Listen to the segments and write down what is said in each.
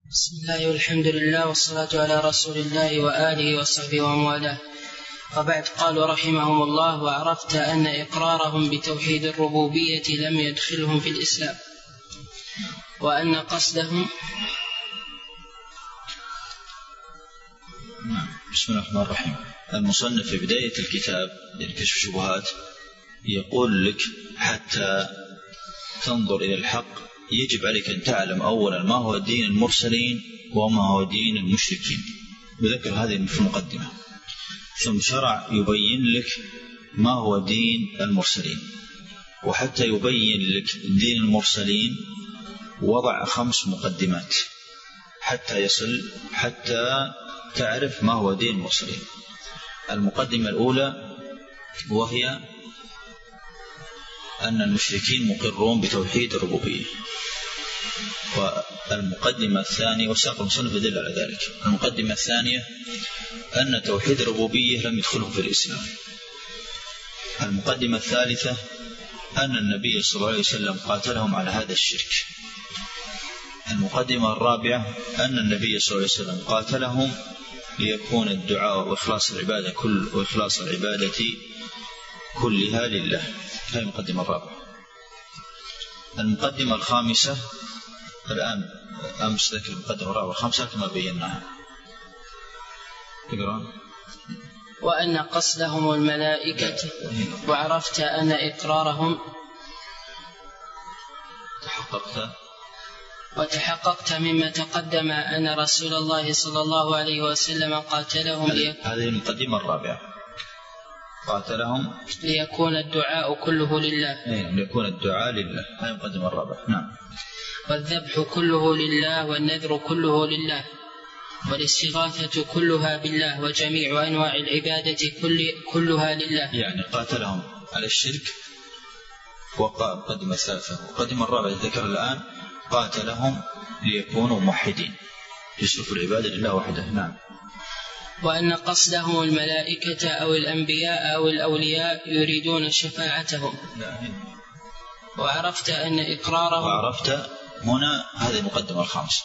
بسم الله والحمد لله والصلاة على رسول الله وآله وصحبه ومن والاه. وبعد، قالوا رحمهم الله: وعرفت أن إقرارهم بتوحيد الربوبية لم يدخلهم في الإسلام، وأن قصدهم. بسم الله الرحمن الرحيم. المصنف في بداية الكتاب لكشف الشبهات يقول لك حتى تنظر إلى الحق يجب عليك أن تعلم أولا ما هو دين المرسلين وما هو دين المشركين، بذكر هذه في المقدمة. ثم شرع يبين لك ما هو دين المرسلين، وحتى يبين لك دين المرسلين وضع 5 مقدمات حتى تعرف ما هو دين المرسلين. المقدمة الأولى وهي أن المشركين مقرون بتوحيد الربوبية، والمقدمة الثانية وساق المصنف يدل على ذلك. المقدمة الثانية أن توحيد الربوبية لم يدخلهم في الإسلام. المقدمة الثالثة أن النبي صلى الله عليه وسلم قاتلهم على هذا الشرك. المقدمة الرابعة أن النبي صلى الله عليه وسلم قاتلهم ليكون الدعاء وإخلاص العبادة كلها لله. هذه المقدمة الرابعة. المقدمة الخامسة الآن أمس ذكر المقدمة الرابعة والخامسة كما بيناها. تقرأ. وأن قصدهم الملائكة، وعرفت أن إقرارهم وتحققت مما تقدم أن رسول الله صلى الله عليه وسلم قاتلهم هذه المقدمة الرابعة. قاتلهم ليكون الدعاء كله لله. ليكون الدعاء لله. هذه المقدمة الرابعة. نعم. والذبح كله لله، والنذر كله لله، والاستغاثة كلها بالله، وجميع أنواع العبادة كلها لله. يعني قاتلهم على الشرك وقدم الثالثة. وقدم الرابعة ذكر الآن قاتلهم ليكونوا موحدين يصرفوا العبادة لله وحده. نعم. وأن قصدهم الملائكة أو الأنبياء أو الأولياء يريدون شفاعتهم. وعرفت أن إقرارهم. وعرفت هنا هذه المقدمة الخامسة.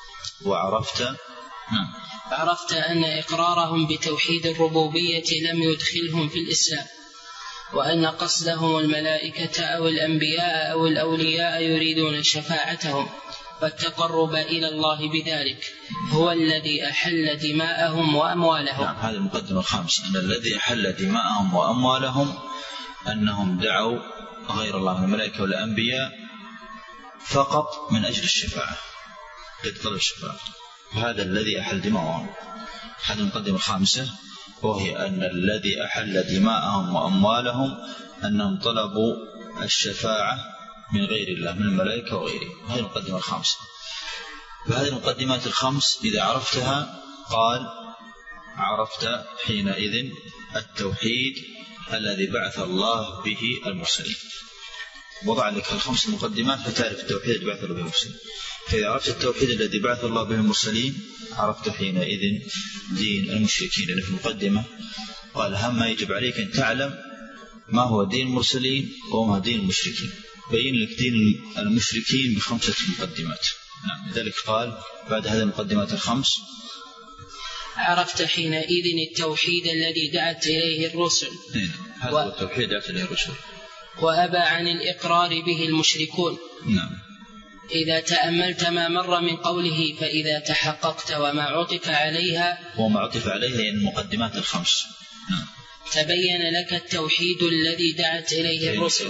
وعرفت أن إقرارهم بتوحيد الربوبية لم يدخلهم في الإسلام، وأن قصدهم الملائكة أو الأنبياء أو الأولياء يريدون شفاعتهم والتقرب إلى الله بذلك هو الذي أحل دماءهم وأموالهم. نعم. هذه المقدمة الخامسة أن الذي أحل دماءهم وأموالهم أنهم دعوا غير الله من الملائكة والأنبياء فقط من أجل الشفاعة، لطلب الشفاعة. هذا الذي أحل دماءهم. هذه المقدمة الخامسة، وهي أن الذي أحل دماءهم وأموالهم أنهم طلبوا الشفاعة من غير الله من الملائكة وغيره. هذه المقدمة الخامسة. فهذه المقدمات الخمس إذا عرفتها قال: عرفت حينئذ التوحيد الذي بعث الله به المرسلين. وضع لك 5 مقدمات فتعرف التوحيد الذي بعث الله به المرسلين. فإذا عرفت التوحيد الذي بعث الله به المرسلين عرفت حينئذ دين المشركين. لأن في المقدمة قال: هم ما يجب عليك أن تعلم ما هو دين المرسلين وما هو دين المشركين. بين لك دين المشركين ب5 مقدمات. نعم. لذلك قال بعد هذه المقدمات ال5: عرفت حينئذ التوحيد الذي دعت إليه الرسل. هذا هو التوحيد دعت إليه الرسل. وأبى عن الإقرار به المشركون. نعم. إذا تأملت ما مر من قوله: فإذا تحققت وما عطف عليها يعني المقدمات ال5. نعم. تبين لك التوحيد الذي دعت إليه الرسل.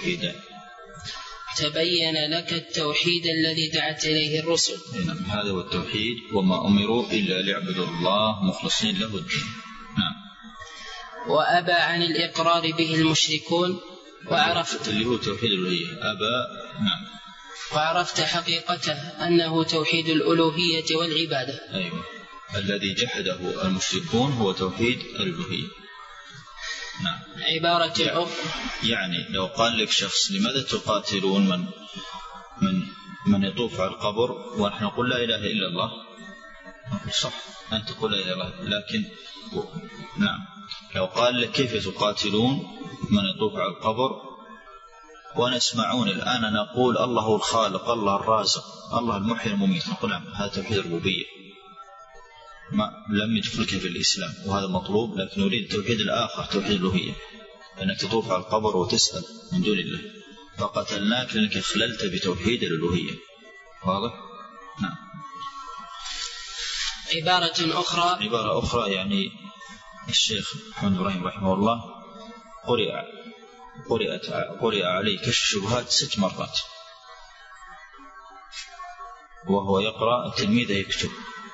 تبين لك التوحيد الذي دعت إليه الرسل. نعم. هذا هو التوحيد، وما أمروا إلا ليعبدوا الله مخلصين له الدين. نعم. وأبى عن الإقرار به المشركون. وعرفت اللي هو توحيد الألوهية. أبى. نعم. وعرفت حقيقته أنه توحيد الألوهية والعبادة. أيوة. الذي جحده المشركون هو توحيد الألوهية. نعم. عبارة أخرى يعني لو قال لك شخص: لماذا تقاتلون من يطوف على القبر ونحن نقول لا إله إلا الله؟ صح، أنت تقول لا إله إلا الله، لكن نعم لو قال لك: كيف تقاتلون من يطوف على القبر ونسمعون الآن نقول الله هو الخالق، الله الرازق، الله المحيي المميت، نقول نعم هذا توحيد الربوبية ما لم يدخلك في الإسلام، وهذا مطلوب. لكن نريد التوحيد الآخر، توحيد الألوهية، أنك تطوف على القبر وتسأل من دون الله، فقتلناك لأنك خللت بتوحيد الألوهية. واضح؟ نعم. عبارة أخرى يعني الشيخ محمد إبراهيم رحمه الله قرئ عليه كشف الشبهات 6 مرات، وهو يقرأ التلميذ يكتب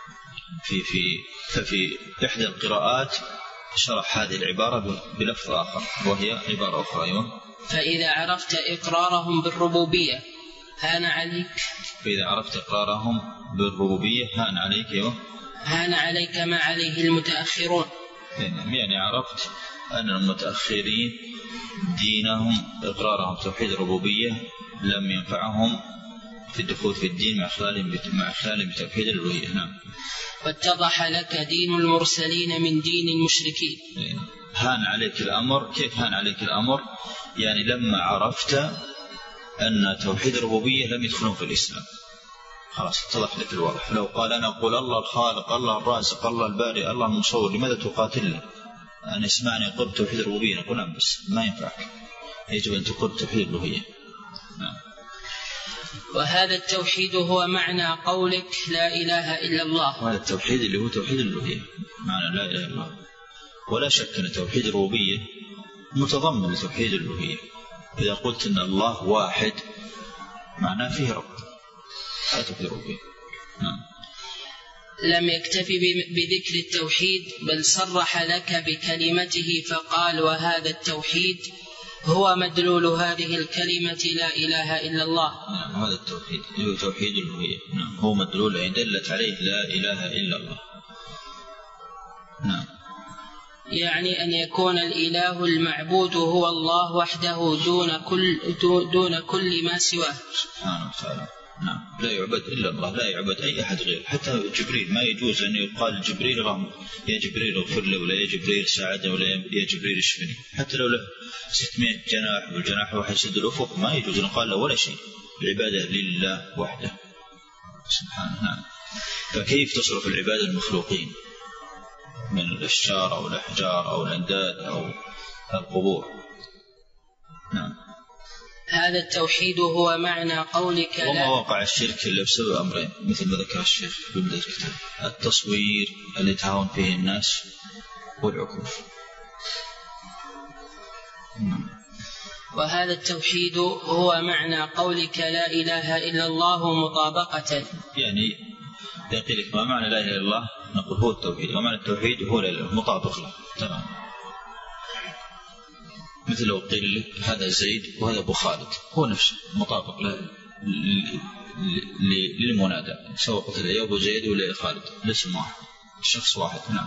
ففي إحدى القراءات شرح هذه العبارة بلفظ آخر، وهي عبارة أخرى. أيوة. فإذا عرفت إقرارهم بالربوبية هان عليك. فإذا عرفت إقرارهم بالربوبية هان عليك. أيوة. هان عليك ما عليه المتأخرون. يعني عرفت أن المتأخرين دينهم إقرارهم توحيد الربوبية لم ينفعهم في الدخول في الدين مع خلالهم بتوحيد الألوهية. نعم. واتضح لك دين المرسلين من دين المشركين. هان عليك الأمر. كيف هان عليك الأمر؟ يعني لما عرفت أن توحيد الربوبية لم يدخلون في الإسلام، خلاص اتضح لك الوضع. لو قال أنا أقول الله الخالق، الله الرازق، الله البارئ، الله المصور، لماذا تقاتلني؟ أنا اسمعني أقول توحيد الربوبية، نقول نعم بس ما ينفعك، يجب أن تقول توحيد الألوهية. نعم. وهذا التوحيد هو معنى قولك لا إله إلا الله. وهذا التوحيد اللي هو توحيد الألوهية، معنى لا إله إلا الله. ولا شك أن توحيد الربوبية متضمن لتوحيد الألوهية. إذا قلت أن الله واحد معناه فيه رب، هذا توحيد الربوبية. نعم. لم يكتفي بذكر التوحيد بل صرح لك بكلمته فقال وهذا التوحيد هو مدلول هذه الكلمة لا إله إلا الله. نعم. هذا التوحيد هو توحيد الألوهية. نعم. هو مدلول أي دلت عليه لا إله إلا الله. نعم. يعني أن يكون الإله المعبود هو الله وحده دون كل ما سواه سبحانه وتعالى. نعم. لا يعبد إلا الله، لا يعبد أي أحد غيره. حتى جبريل ما يجوز أن يقال جبريل يا جبريل اغفر لي، ولا يا جبريل ساعدني، ولا يا جبريل اشفني. حتى لو له 600 جناح والجناح واحد يسد الأفق ما يجوز أن يقال له ولا شيء. العبادة لله وحده سبحانه. نعم. فكيف تصرف العبادة المخلوقين من الأشجار أو الأحجار أو الأنداد أو القبور؟ نعم. هذا التوحيد هو معنى قولك لا. وما وقع الشرك إلا بسبب أمرين مثل ما ذكر الشيخ في بداية الكتاب: التصوير الذي يتهاون فيه الناس، والعكوف. وهذا التوحيد هو معنى قولك لا إله إلا الله مطابقة. يعني يقول لك ما معنى لا إله إلا الله، نقول هو التوحيد، ومعنى التوحيد هو لا إله، مطابق له تمام. مثل لو قيل لك هذا زيد وهذا أبو خالد، هو نفسه مطابق للمنادى، سواء قلت يا أبو زيد ولا خالد، الاسم واحد، الشخص واحد. نعم.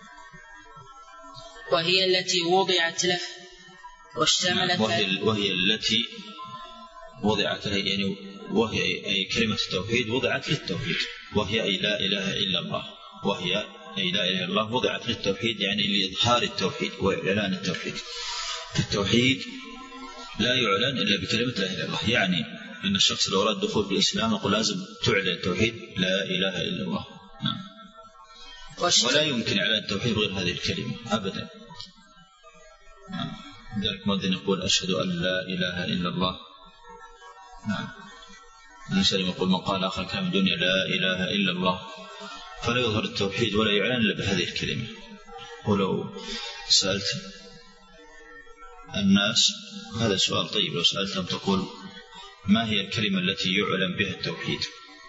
وهي التي وضعت له واشتملت. وهي التي وضعت له، يعني وهي أي كلمة التوحيد وضعت للتوحيد، وهي أي لا إله إلا الله، وهي أي لا إله إلا الله وضعت للتوحيد، يعني لإظهار التوحيد وإعلان التوحيد. التوحيد لا يعلن إلا بكلمة لا إله إلا الله. يعني أن الشخص لو أراد الدخول في الإسلام نقول لازم تعلن التوحيد لا إله إلا الله. نعم. ولا يمكن إعلان التوحيد غير هذه الكلمة أبدا. نعم. لذلك مؤذن يقول أشهد أن لا إله إلا الله. نعم. الإنسان يقول من قال آخر كلام الدنيا لا إله إلا الله، فلا يظهر التوحيد ولا يعلن إلا بهذه الكلمة. ولو سألت الناس هذا سؤال طيب، لو سألتهم تقول ما هي الكلمة التي يعلن بها التوحيد؟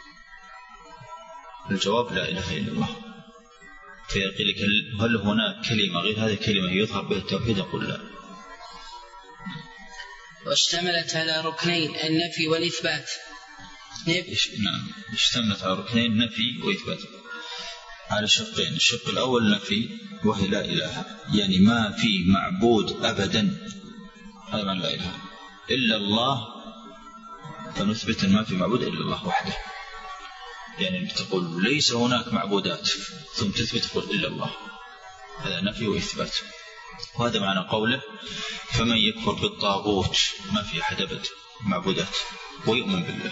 الجواب لا إله إلا الله. فيقول لك هل هناك كلمة غير هذه الكلمة يظهر بها التوحيد؟ يقول لا. واشتملت على ركنين: النفي والإثبات. نعم. اشتملت على ركنين: نفي وإثبات، على شقين. الشق الأول نفي، وهي لا إله، يعني ما في معبود أبدا، هذا معنى لا إله إلا الله، فنثبت ما في معبود إلا الله وحده. يعني تقول ليس هناك معبودات ثم تثبت تقول إلا الله، هذا نفي وإثبات. وهذا معنى قوله فمن يكفر بالطاغوت ما في أحد أبد معبودات ويؤمن بالله.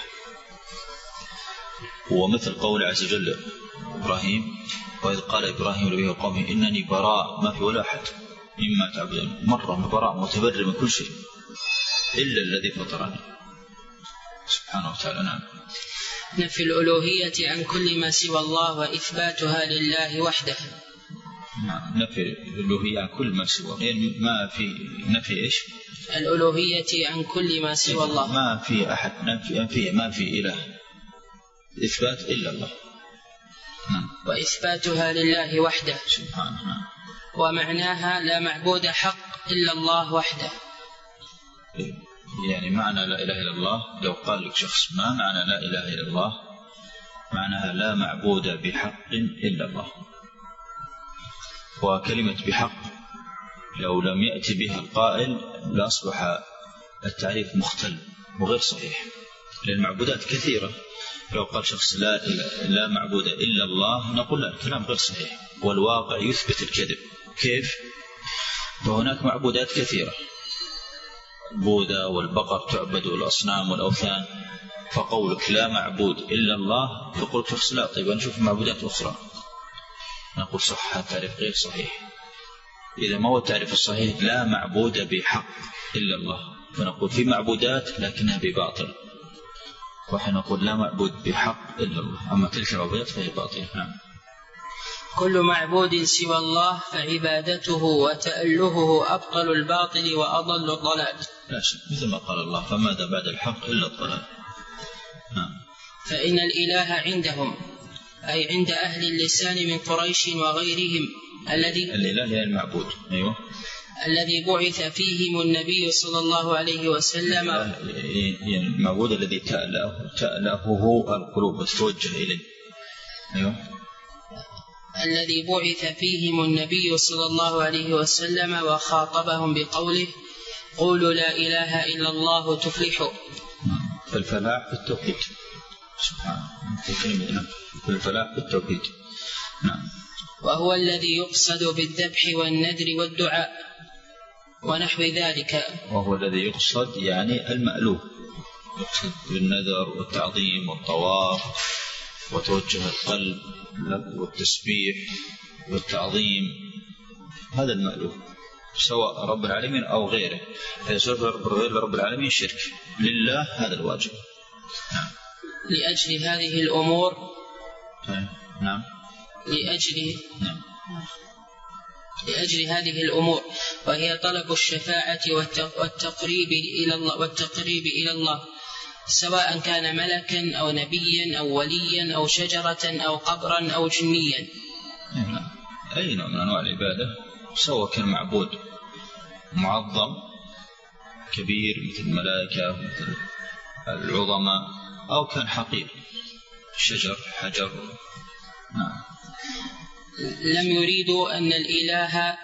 ومثل قول عز وجل إبراهيم وإذ قال إبراهيم لأبيه وقومه إنني براء ما في ولا أحد مما تعبدون، مرة براء متبرئ من كل شيء إلا الذي فطرني سبحانه وتعالى. نعم. نفي الألوهية عن كل ما سوى الله وإثباتها لله وحده. نفي الألوهية عن كل ما سوى، يعني ما في نفي إيش؟ الألوهية عن كل ما سوى الله، ما في أحد نفي ما في إله، إثبات إلا الله. وإثباتها لله وحده سبحانه. ومعناها لا معبود حق إلا الله وحده. يعني معنى لا إله إلا الله، لو قال لك شخص ما معنى لا إله إلا الله، معناها لا معبود بحق إلا الله. وكلمة بحق لو لم يأتي بها القائل لأصبح التعريف مختل وغير صحيح، لأن المعبودات كثيرة. لو قال شخص لا معبود إلا الله نقول لا، الكلام غير صحيح والواقع يثبت الكذب. كيف؟ فهناك معبودات كثيرة، بوذا والبقر تعبد والأصنام والأوثان، فقولك لا معبود إلا الله يقول شخص لا، طيب نشوف معبودات أخرى، نقول صح، هذا التعريف غير صحيح. إذا ما هو التعريف الصحيح لا معبود بحق إلا الله، فنقول في معبودات لكنها بباطل، وحين نقول لا معبود بحق إلا الله، أما تلك المعبودات فهي باطلة. نعم. كل معبود سوى الله فعبادته وتألهه أبطل الباطل وأضل الضلال. لا شك، مثل ما قال الله فماذا بعد الحق إلا الضلال. نعم. فإن الإله عندهم أي عند أهل اللسان من قريش وغيرهم الإله هي المعبود. أيوة. الذي بعث فيهم النبي صلى الله عليه وسلم، يعني المعبود الذي تألهه القلوب توجه إليه. أيوة. الذي بعث فيهم النبي صلى الله عليه وسلم وخاطبهم بقوله قولوا لا إله إلا الله تفلحوا. فالفلاح بالتوحيد سبحانه، فالفلاح بالتوحيد. نعم. وهو الذي يقصد بالذبح والنذر والدعاء ونحو ذلك. وهو الذي يقصد يعني المألوه، يقصد بالنذر والتعظيم والطواف وتوجه القلب والتسبيح والتعظيم، هذا المألوه سواء رب العالمين أو غيره. غير رب العالمين شرك، لله هذا الواجب. نعم. لأجل هذه الأمور. نعم. لأجل هذه الأمور، وهي طلب الشفاعة والتقريب إلى الله سواء كان ملكا أو نبيا أو وليا أو شجرة أو قبرا أو جنيا. أي نوع من أنواع العبادة، سواء كان معبود معظم كبير مثل الملائكة مثل العظماء أو كان حقير شجر حجر. نعم. لم يريدوا أن الإله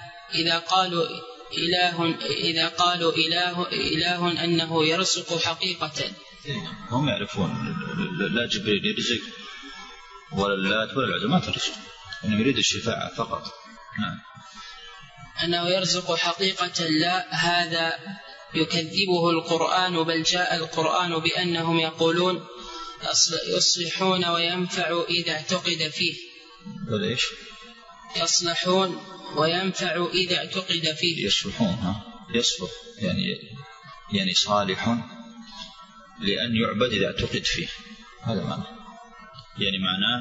إذا قالوا إله أنه يرزق حقيقة. هم يعرفون لا جبريل يرزق ولا اللات ولا العزى ما ترزق، إنه يريد الشفاعة فقط. نعم. أنه يرزق حقيقة لا، هذا يكذبه القرآن، بل جاء القرآن بأنهم يقولون يصلحون وينفع إذا اعتقد فيه. بل إيش؟ يصلحون وينفع إذا اعتقد فيه. يصلحون يصلح يعني صالح لأن يعبد إذا اعتقد فيه، هذا معنى. يعني معناه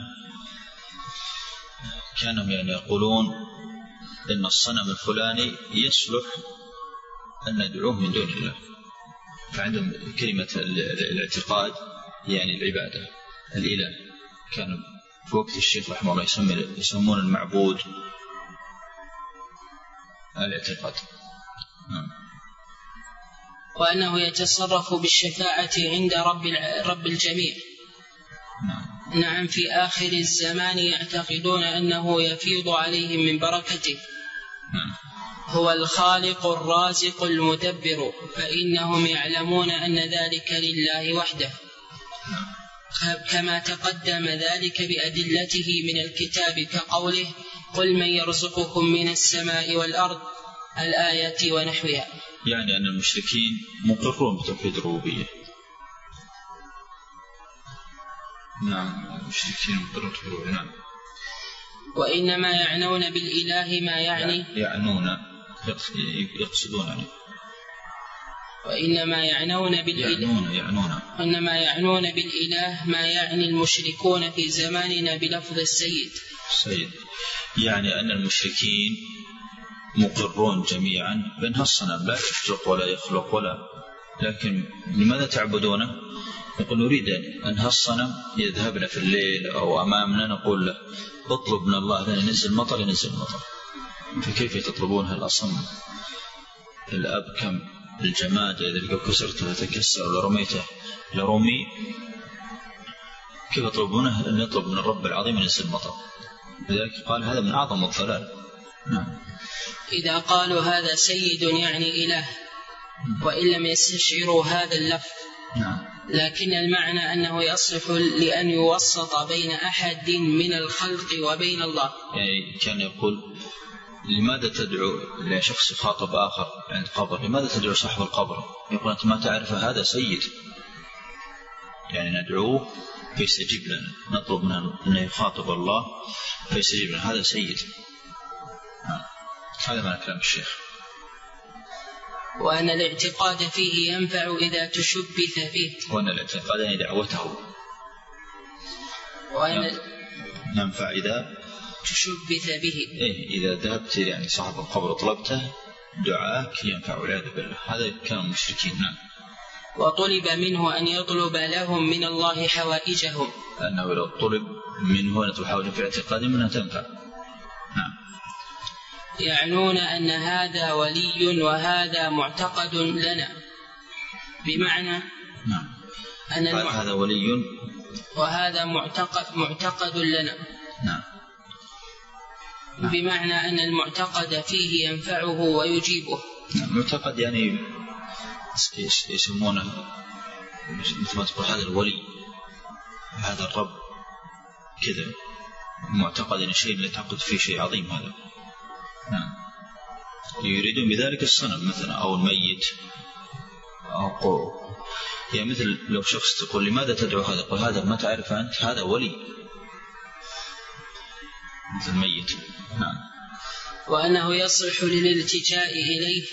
كانوا يعني يقولون إن الصنم الفلاني يصلح أن ندعوه من دون الله، فعندهم كلمة الاعتقاد يعني العبادة الإله. كانوا في وقت الشيخ رحمه الله يسمون المعبود الاعتقاد. وأنه يتصرف بالشفاعة عند رب الجميع. نعم. في آخر الزمان يعتقدون أنه يفيض عليهم من بركته. هو الخالق الرازق المدبر، فإنهم يعلمون أن ذلك لله وحده، كما تقدم ذلك بأدلته من الكتاب كقوله قل من يرزقكم من السماء والأرض الآية ونحوها. يعني أن المشركين مقرون بتوحيد الربوبية. نعم المشركين مقرون بتوحيد الربوبية. نعم. وإنما يعنون بالإله ما يعني يقصدون يعني. وإنما يعنون بالإله ما يعني المشركون في زماننا بلفظ السيد. يعني أن المشركين مقرون جميعا بأن الصنم لا يخلق ولا يخلق لكن لماذا تعبدونه؟ يقول نريد أن الصنم يذهبنا في الليل أو أمامنا نقول له اطلب من الله أن ينزل مطر فكيف تطلبونها الأصم الأبكم الجماد إذا كسرته تكسر ولرميته لرمي، كيف يطلبونه أن يطلب من الرب العظيم أن ينزل مطر؟ لذلك قال هذا من أعظم الضلال. نعم. إذا قالوا هذا سيد يعني إله وإن لم يستشعروا هذا اللفظ. نعم. لكن المعنى أنه يصلح لأن يوسط بين أحد من الخلق وبين الله. يعني كان يقول لماذا تدعو لشخص يخاطب آخر عند قبر، لماذا تدعو صاحب القبر؟ يقول أنت ما تعرف هذا سيد، يعني ندعوه فيستجيب لنا، نطلب منه أن يخاطب الله فيستجيب لنا، هذا سيد. هذا معنى كلام الشيخ. وأن الاعتقاد فيه ينفع إذا تشبث فيه. وأن الاعتقاد يعني دعوته ينفع إذا تشبث به. إذا ذهبت يعني صاحب القبر طلبته دعاك ينفع والعياذ بالله. هذا كان المشركين. نعم. وطلب منه أن يطلب لهم من الله حوائجهم، أنه لو طلب منه أن يطلب حوائجهم في اعتقاد منها تنفع. نعم. يعنون أن هذا ولي وهذا معتقد لنا، بمعنى نعم أن هذا ولي وهذا معتقد لنا. نعم. بمعنى أن المعتقد فيه ينفعه ويجيبه. المعتقد يعني يسمونه مثل ما تقول هذا الولي هذا الرب كذا، معتقد يعني شيء لا تعقد فيه شيء عظيم هذا. نعم. يريدون بذلك الصنم مثلا أو الميت أو يعني مثل لو شخص تقول لماذا تدعو هذا، قل هذا ما تعرف أنت هذا ولي مثل الميت. نعم. وأنه يصلح للالتجاء إليه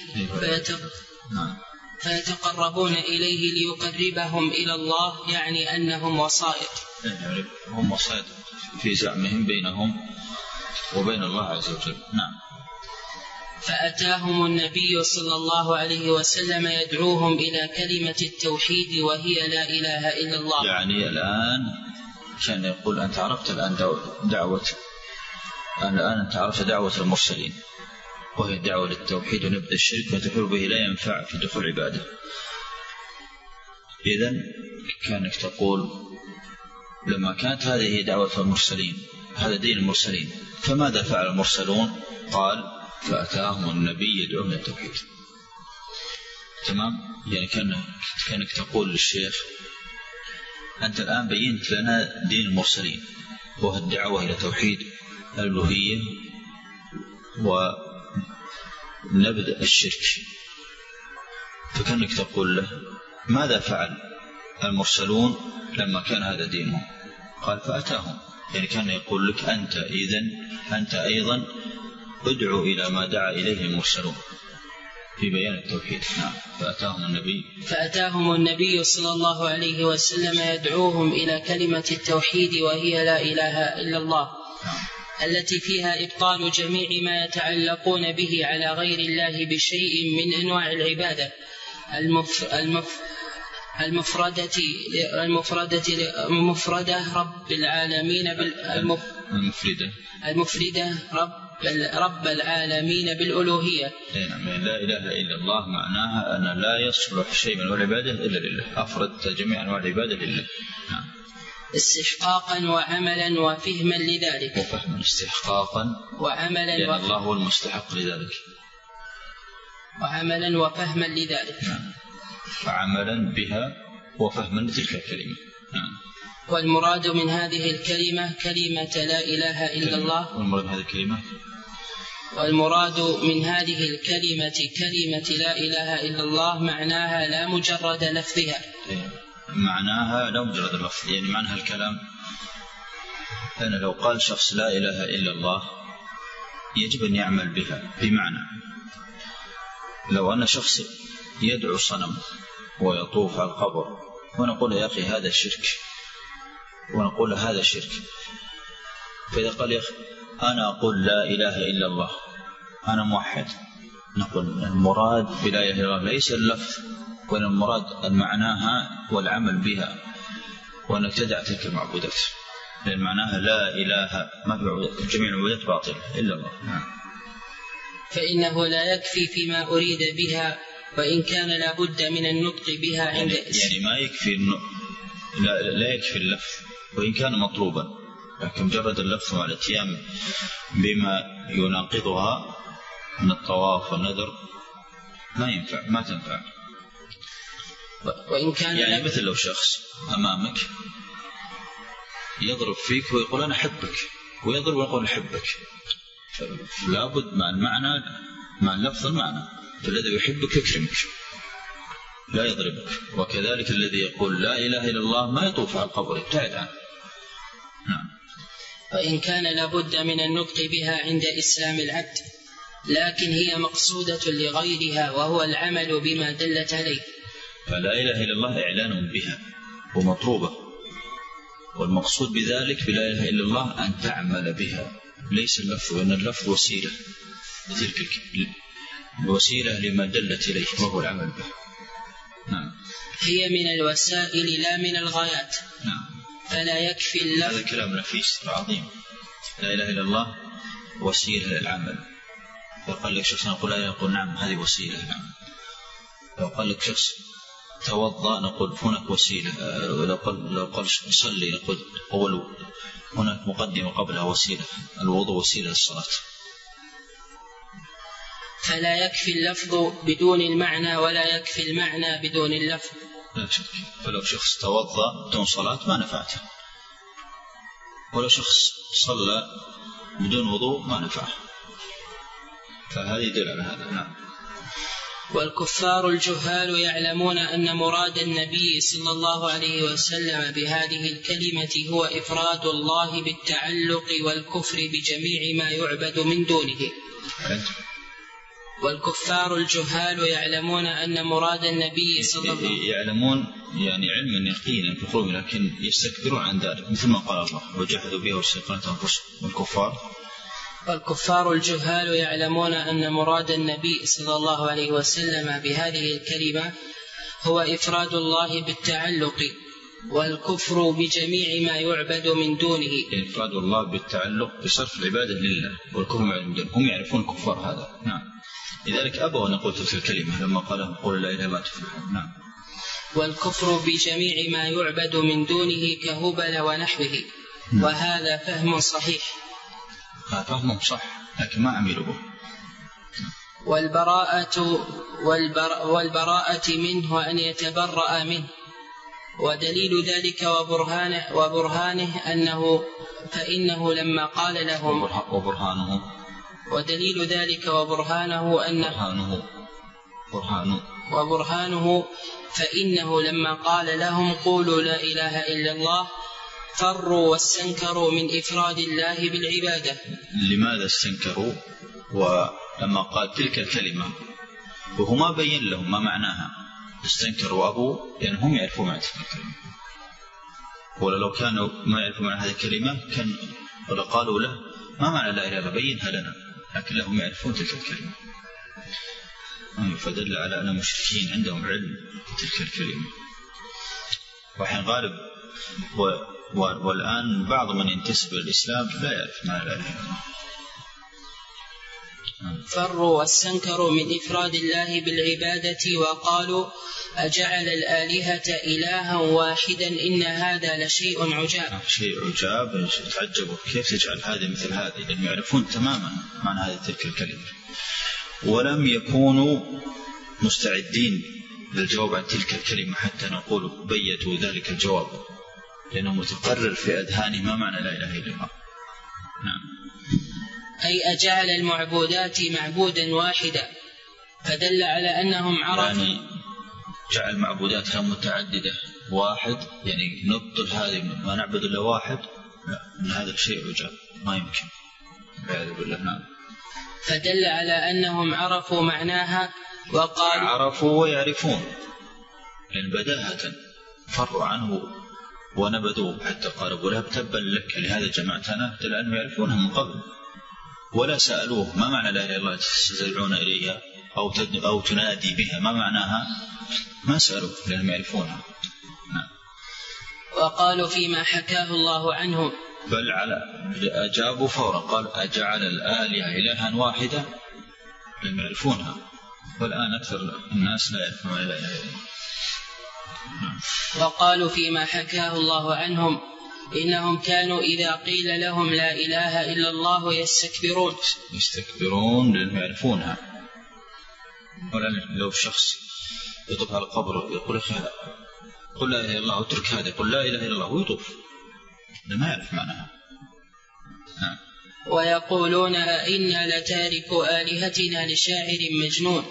فيتقربون إليه ليقربهم إلى الله، يعني أنهم وسائط. يعني هم وسائط في زعمهم بينهم وبين الله عز وجل. نعم. فأتاهم النبي صلى الله عليه وسلم يدعوهم إلى كلمة التوحيد وهي لا إله إلا الله. يعني الآن كان يقول أنت عرفت الآن أنت عرفت دعوة المرسلين وهي الدعوة للتوحيد ونبذ الشرك وتحول به لا ينفع في دخول عباده. إذن كانك تقول لما كانت هذه دعوة المرسلين هذا دين المرسلين فماذا فعل المرسلون؟ قال فأتاهم النبي يدعوهم للتوحيد. تمام. يعني كانك تقول للشيخ أنت الآن بينت لنا دين المرسلين وهو الدعوة إلى توحيد الألوهية ونبذ الشرك، فكانك تقول له ماذا فعل المرسلون لما كان هذا دينهم؟ قال فأتاهم. يعني كان يقول لك أنت أيضا ادعو إلى ما دعا إليه المرسلون في بيان التوحيد. نعم. فأتاهم النبي صلى الله عليه وسلم يدعوهم إلى كلمة التوحيد وهي لا إله إلا الله. نعم. التي فيها إبطال جميع ما يتعلقون به على غير الله بشيء من أنواع العبادة المفردة رب العالمين المفردة رب العالمين بالألوهية. لا إله إلا الله معناها أن لا يصلح شيء من العبادة إلا لله، أفردت جميع أنواع العبادة لله. نعم. استحقاقا وعملا وفهما لذلك. وفهما استحقاقا وعملا لأن الله هو المستحق لذلك. وعملا وفهما لذلك. نعم. فعملا بها وفهما لتلك الكلمة. نعم. والمراد من هذه الكلمة كلمة لا إله إلا الله. والمراد من هذه الكلمة والمراد من هذه الكلمة كلمة لا إله إلا الله معناها لا مجرد لفظها. معناها لا مجرد اللفظ، يعني معناها الكلام. أنا لو قال شخص لا إله إلا الله يجب أن يعمل بها. بمعنى لو أن شخص يدعو صنم ويطوف على القبر ونقول يا أخي هذا شرك، ونقول هذا شرك، فإذا قال يا أخي أنا أقول لا إله إلا الله أنا موحد، نقول المراد بلا إله إلا الله ليس اللفظ، وإن المراد معناها والعمل بها، وأنك تدع تلك المعبودات، لأن معناها لا إله، ما في جميع المعبودات باطل إلا الله. فإنه لا يكفي فيما أريد بها، وإن كان لا بد من النطق بها عند يعني ما يكفي لا يكفي اللفظ وإن كان مطلوبا، لكن مجرد اللفظ مع الاتيان بما يناقضها من الطواف والنذر ما ينفع، ما تنفع. وإن كان يعني مثل لو شخص أمامك يضرب فيك ويقول أنا أحبك، ويضرب ويقول أحبك، فلا بد مع المعنى مع اللفظ المعنى، فالذي يحبك يكرمك لا يضربك. وكذلك الذي يقول لا إله إلا الله ما يطوف على القبر، ابتعد عنه. وإن كان لابد من النطق بها عند إسلام العبد، لكن هي مقصودة لغيرها وهو العمل بما دلت عليه. فلا إله إلا الله إعلان بها ومطلوبة، والمقصود بذلك بلا إله إلا الله أن تعمل بها، ليس اللفظ، وأن اللفظ وسيلة لتلك الوسيلة لما دلت إليه وهو العمل بها. نعم. هي من الوسائل لا من الغايات. نعم. فلا يكفي اللفظ. هذا كلام نفيس عظيم. لا إله إلا الله وسيلة للعمل. لو قال لك شخص نقول لا، يقول نعم هذه وسيلة للعمل. لو قال لك شخص توضأ نقول هناك وسيلة. لو قال صلي نقول أول هناك مقدمة قبلها وسيلة، الوضوء وسيلة للصلاة. فلا يكفي اللفظ بدون المعنى ولا يكفي المعنى بدون اللفظ. لا شك. فلو شخص توضأ بدون صلاة ما نفعته، ولو شخص صلى بدون وضوء ما نفعه، فهذه يدل على هذا. نعم. والكفار الجهال يعلمون أن مراد النبي صلى الله عليه وسلم بهذه الكلمة هو إفراد الله بالتعلق والكفر بجميع ما يعبد من دونه. والكفار الجهال يعلمون أن مراد النبي صلى الله عليه وسلم، يعلمون يعني علما يقينا في قلوبهم، لكن يستكبرون عن ذلك، مثل ما قال الله وجحدوا بها واستيقنتها أنفسهم. والكفار الجهال يعلمون أن مراد النبي صلى الله عليه وسلم بهذه الكلمة هو إفراد الله بالتعلق والكفر بجميع ما يعبد من دونه. إفراد الله بالتعلق بصرف العبادة لله والكفر من دونه. هم يعرفون الكفار هذا. نعم. لذلك أبوا أن نقول تلك الكلمة لما قال قول لا إله إلا الله تفلحون. نعم. والكفر بجميع ما يعبد من دونه كهبل ونحوه. وهذا فهم صحيح. فهمهم صح لكن ما عملوا به. والبراءة منه أن يتبرأ منه، ودليل ذلك وبرهانه أنه فإنه لما قال لهم ودليل ذلك وبرهانه أنه وبرهانه فإنه لما قال لهم قولوا لا إله إلا الله فروا واستنكروا من إفراد الله بالعبادة. لماذا استنكروا؟ ولما قال تلك الكلمة وهو ما بين لهم ما معناها استنكروا وأبوا، لأن هم يعرفون معنى تلك الكلمة. ولو كانوا ما يعرفون معنى هذه الكلمة كان ولا قالوا له ما معنى لا إله إلا الله بينها لنا، لكن لهم يعرفون تلك الكلمة، فدل على أن المشركين عندهم علم تلك الكلمة. وحين غالب والآن بعض من ينتسب للإسلام لا يعرف معنى لا إله إلا الله. فروا واستنكروا من إفراد الله بالعبادة وقالوا أجعل الآلهة إلها واحدا إن هذا لشيء عجاب. شيء عجاب، تعجبوا كيف تجعل هذا مثل هذه، لأنهم يعرفون تماما معنى هذه تلك الكلمة، ولم يكونوا مستعدين للجواب عن تلك الكلمة حتى نقول بيتوا ذلك الجواب، لأنه متقرر في أذهانهم ما معنى لا إله إلا الله. نعم. أي أجعل المعبودات معبودا واحدا، فدل على أنهم عرفوا يعني جعل معبودات متعددة واحد، يعني نبطل هذه ما نعبد إلا واحد، لا، من هذا الشيء عجاب ما يمكن. نعم. فدل على أنهم عرفوا معناها وقالوا عرفوا ويعرفون، لأن بداهة فروا عنه ونبذوه، حتى قال أبو لهب تبا لك لهذا جمعتنا، لأنهم يعرفونها من قبل ولا سألوه ما معنى لا إله إلا الله تستدعون إليها أو تنادي بها، ما معناها؟ ما سألوه لأنهم يعرفونها. نعم. وقالوا فيما حكاه الله عنهم، بل أجابوا فورا، قال أجعل الآلهة إلها واحدة، لأنهم يعرفونها، والآن أكثر الناس لا يعرفون لا إله إلا الله. وقالوا فيما حكاه الله عنهم إنهم كانوا إذا قيل لهم لا إله إلا الله يستكبرون لأنهم يعرفونها. ولأن لو شخص يطوف على القبر يقول أخي قل لا إله إلا الله واترك هذا، يقول لا إله إلا الله ويطوف، ما يعرف معناها. ويقولون أئنا لتاركو آلهتنا لشاعر مجنون.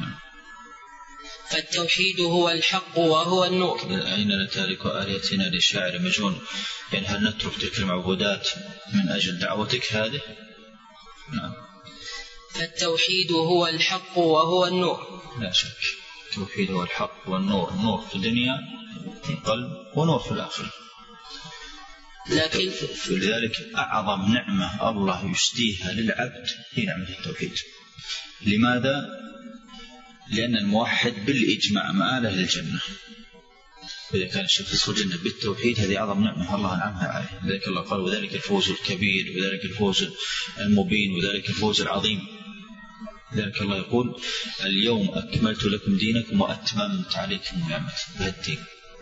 فالتوحيد هو الحق وهو النور. أين نتارك آلهتنا للشاعر مجنون، يعني هل نترك تلك المعبودات من أجل دعوتك هذه؟ نعم. فالتوحيد هو الحق وهو النور. لا شك التوحيد هو الحق والنور، نور في الدنيا في القلب ونور في الآخرة. لكن لذلك أعظم نعمة الله يسديها للعبد هي نعمة التوحيد. لماذا؟ لأن الموحد بالإجماع مآله للجنة، إذا كان الشخص في الجنة بالتوحيد هذه أعظم نعمة الله أنعمها عليه. لذلك الله قال وذلك الفوز الكبير وذلك الفوز المبين وذلك الفوز العظيم. لذلك الله يقول اليوم أكملت لكم دينكم وأتممت عليكم نعمتي بهالدين.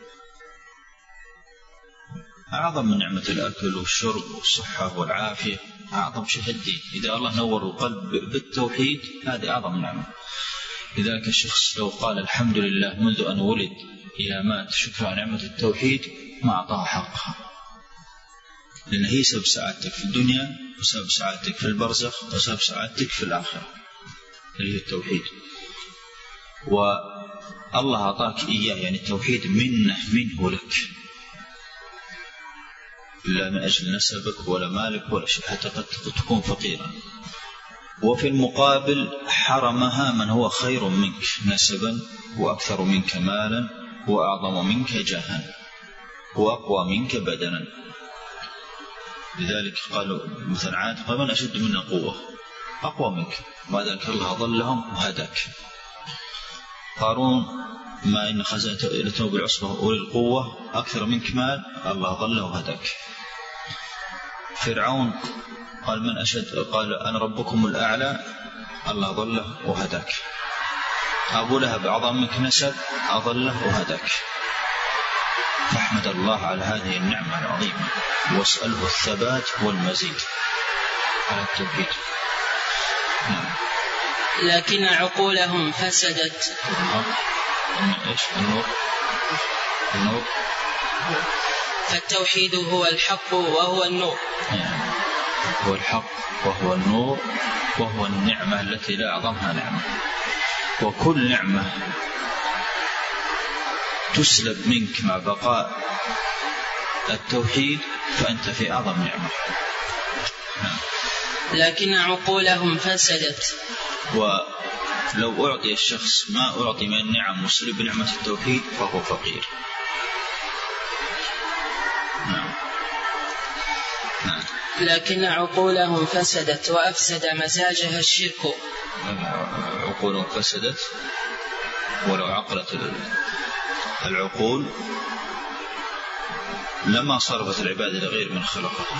أعظم من نعمة الأكل والشرب والصحة والعافية، أعظم شيء الدين. إذا الله نور القلب بالتوحيد هذه أعظم نعمة. لذلك الشخص لو قال الحمد لله منذ أن ولد إلى مات شكرا نعمة التوحيد ما أعطاها حقها، لأن هي سبب سعادتك في الدنيا وسبب سعادتك في البرزخ وسبب سعادتك في الآخرة اللي هي التوحيد. والله أعطاك إياه، يعني التوحيد منه لك، لا من أجل نسبك ولا مالك ولا شيء، حتى قد تكون فقيرا. وفي المقابل حرمها من هو خير منك نسبا وأكثر منك مالا وأعظم منك جاها وأقوى منك بدنا. لذلك قالوا مثلا عاد قال من أشد منا قوة أقوى منك، وذلك الله ضلهم وهداك. قارون ما إن خزنته بالعصبة أولي القوة أكثر منك مال، الله ضله وهداك. فرعون قال من أشد، قال أنا ربكم الأعلى، الله ضله وهداك. أبو لهب أعظم منك نسب، أضله وهداك. فاحمد الله على هذه النعمة العظيمة واسأله الثبات والمزيد على التوحيد. لكن عقولهم فسدت. إيش النور؟ فالتوحيد هو الحق وهو النور. هو الحق وهو النور وهو النعمة التي لا أعظمها نعمة. وكل نعمة تسلب منك مع بقاء التوحيد فأنت في أعظم نعمة. لكن عقولهم فسدت. ولو أعطي الشخص ما أعطي من النعم وسلب نعمة التوحيد فهو فقير. لكن عقولهم فسدت وأفسد مزاجها الشرك. عقولهم فسدت، ولو عقلت العقول لما صرفت العبادة لغير من خلقها.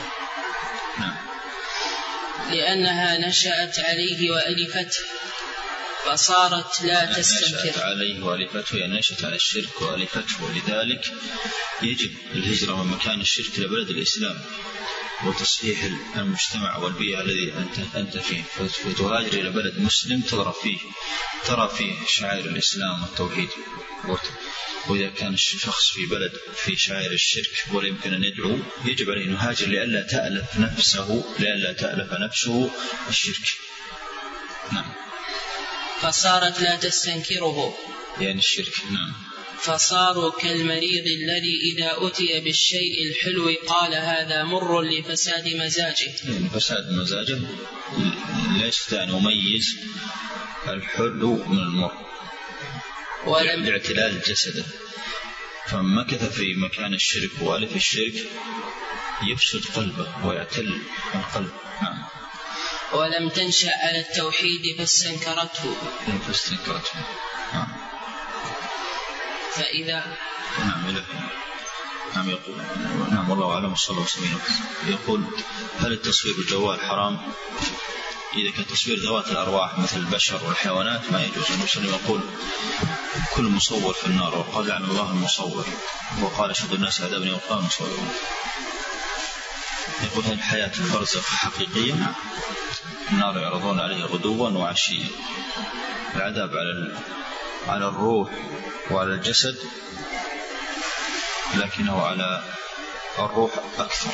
لأنها نشأت عليه وألفته فصارت لا تستنكر. نشأت عليه وألفته، يعني نشأت على الشرك وألفته. ولذلك يجب الهجرة من مكان الشرك إلى بلد الإسلام، وتصحيح المجتمع والبيئة الذي أنت فيه، فتهاجر إلى بلد مسلم ترى فيه شعائر الإسلام والتوحيد. وإذا كان الشخص في بلد في شعائر الشرك ولا يمكن أن يدعو، يجب عليه أن يهاجر لئلا تألف نفسه الشرك. نعم. فصارت لا تستنكره، يعني الشرك. نعم. فصاروا كالمريض الذي إذا أتي بالشيء الحلو قال هذا مر لفساد مزاجه. يعني فساد مزاجه لا يستطيع أن يميز الحلو من المر لاعتلال جسده، فمكث في مكان الشرك وألف الشرك يفسد قلبه ويعتل القلب. نعم. ولم تنشأ على التوحيد فاستنكرته. نعم. فإذا نعم يقول نعم والله أعلم صلى الله عليه وسلم. يقول هل التصوير بالجوال حرام؟ إذا كان تصوير ذوات الأرواح مثل البشر والحيوانات ما يجوز. النبي صلى الله عليه وسلم يقول كل مصور في النار، وقال لعن الله المصور، وقال أشهد الناس عذابا يوم القيامة مصورون. يقول هل الحياة البرزخ حقيقية؟ النار يعرضون عليها غدوا وعشيا. العذاب على الروح وعلى الجسد، لكنه على الروح أكثر.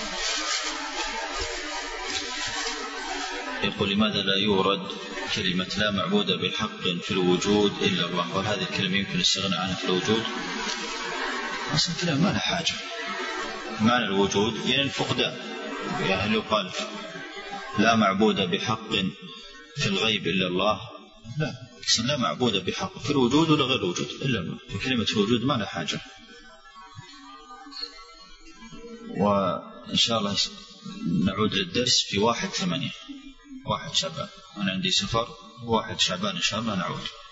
يقول لماذا لا يورد كلمة لا معبود بحق في الوجود إلا الله؟ وهذه الكلمة يمكن الاستغناء عنها في الوجود. أصلا كلام ما له حاجة. معنى الوجود يعني الفقدان، يعني يقال لا معبود بحق في الغيب إلا الله، لا، أصلا لا معبود بحق في الوجود ولا غير الوجود إلا الله. وكلمة الوجود ما له حاجة. وإن شاء الله نعود للدرس في 1/8 1 شعبان. أنا عندي سفر 1 شعبان إن شاء الله نعود.